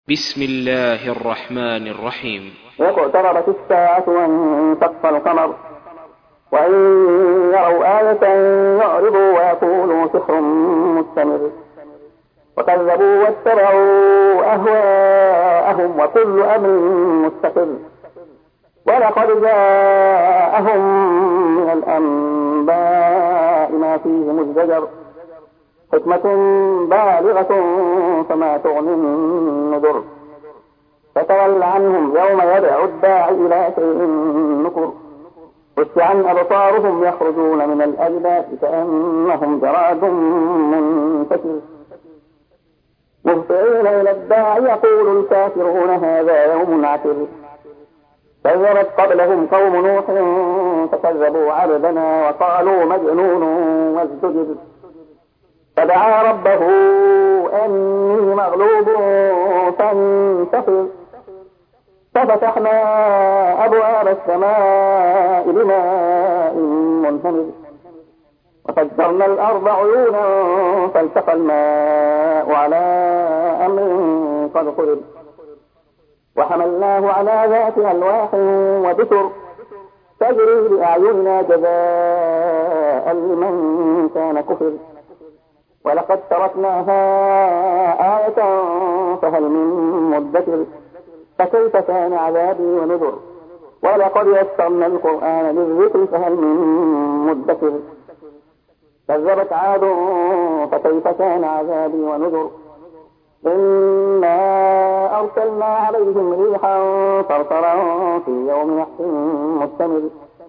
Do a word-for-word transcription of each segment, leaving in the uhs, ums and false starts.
بسم الله الرحمن الرحيم. اقتربت الساعة وانشق القمر وإن يروا آية يعرضوا ويقولوا سحر مستمر وكذبوا واتبعوا أهواءهم وكل أمر مستقر ولقد جاءهم من الأنباء ما فيه مزدجر حكمة بالغة فما تغني النذر فتول عنهم يوم يدعو الداعي إلى شيء نكر خش عن أبصارهم يخرجون من الأجداث كأنهم جراد منتشر مهطعين إلى الداعي يقول الكافرون هذا يوم عسر كذبت قبلهم قوم نوح فكذبوا عبدنا وقالوا مجنون وازدجر فدعا ربه أني مغلوب فانتصر ففتحنا أبواب السماء بماء منهمر وفجرنا الأرض عيونا فالتقى الماء على أمر قد قدر وحملناه على ذات ألواح ودسر تجري بأعيننا جزاء لمن كان كفر ولقد تركناها آية فهل من مدكر فكيف كان عذابي ونذر ولقد يسرنا القرآن للذكر فهل من مدكر كذبت عاد فكيف كان عذابي ونذر إنا أرسلنا عليهم ريحا صرصرا في يوم نحس مستمر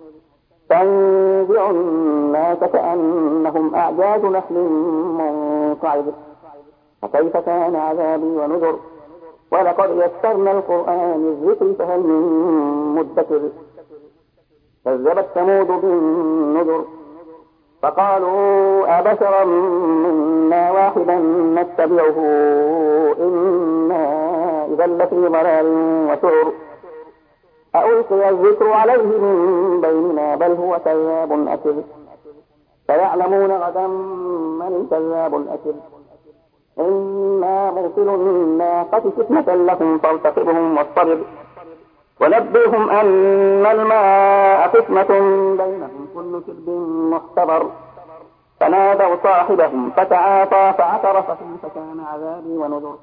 تنزع الناس كأنهم أعجاز نخل منقعر فكيف كان عذابي ونذر ولقد يسرنا القرآن للذكر فهل من مدكر كذبت ثمود بالنذر فقالوا أبشرا منا واحدا نتبعه إنا إذا لفي ضلال وسعر ألقي الذكر عليه من بيننا بل هو كذاب أكر سيعلمون غدا من الكذاب الأكر إنا مرسل الناقة فتنة لكم فارتقبهم واصطبر ونبئهم أن الماء فتنة بينهم كل شرب محتضر فنادوا صاحبهم فتعاطى فعثر فكيف كان عذابي ونذر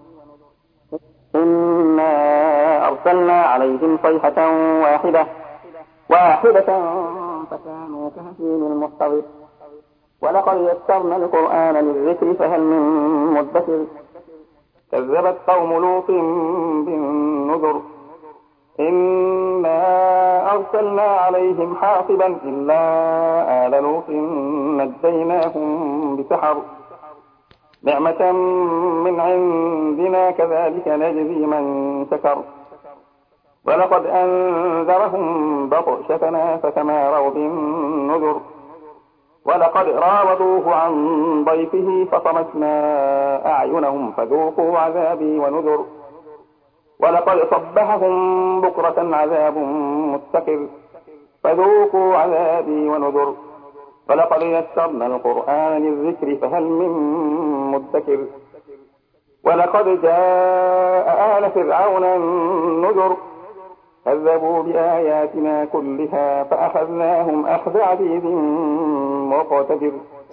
إنا أرسلنا عليهم صيحة واحدة واحدة فكانوا كهشيم المحتضر ولقد يسرنا القرآن للذكر فهل من مدكر كذبت قوم لوط بالنذر إنا أرسلنا عليهم حاصبا إلا آل لوط نجيناهم بسحر نعمة من عندنا كذلك نجزي من شكر ولقد أنذرهم بطشتنا فتماروا بالنذر ولقد راودوه عن ضيفه فطمسنا أعينهم فذوقوا عذابي ونذر ولقد صبحهم بكرة عذاب مستقر فذوقوا عذابي ونذر ولقد يسرنا القرآن للذكر فهل من مدكر ولقد جاء آل فرعون النذر كذبوا بآياتنا كلها فأخذناهم أخذ عزيز مقتدر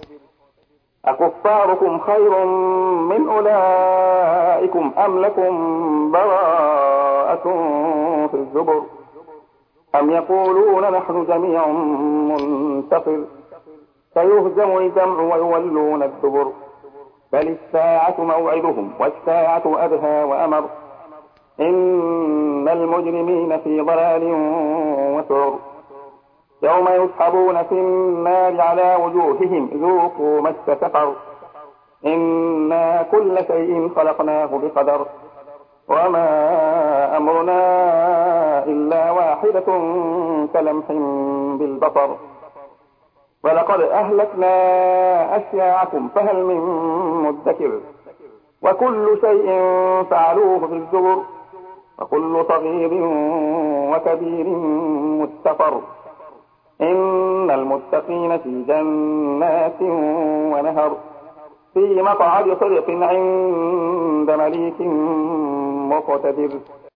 أكفاركم خير من أولئكم أم لكم براءة في الزبر أم يقولون نحن جميع منتصر سيهزم الجمع ويولون الدبر بل الساعة موعدهم والساعة أدهى وأمر إن المجرمين في ضلال وسعر يوم يسحبون في النار على وجوههم ذوقوا مس سقر إنا كل شيء خلقناه بقدر وما أمرنا إلا واحدة كلمح بالبصر ولقد أهلكنا أشياعكم فهل من مدكر وكل شيء فعلوه في الزبر وكل صغير وكبير مستقر إن المتقين في جنات ونهر في مقعد صدق عند مليك مقتدر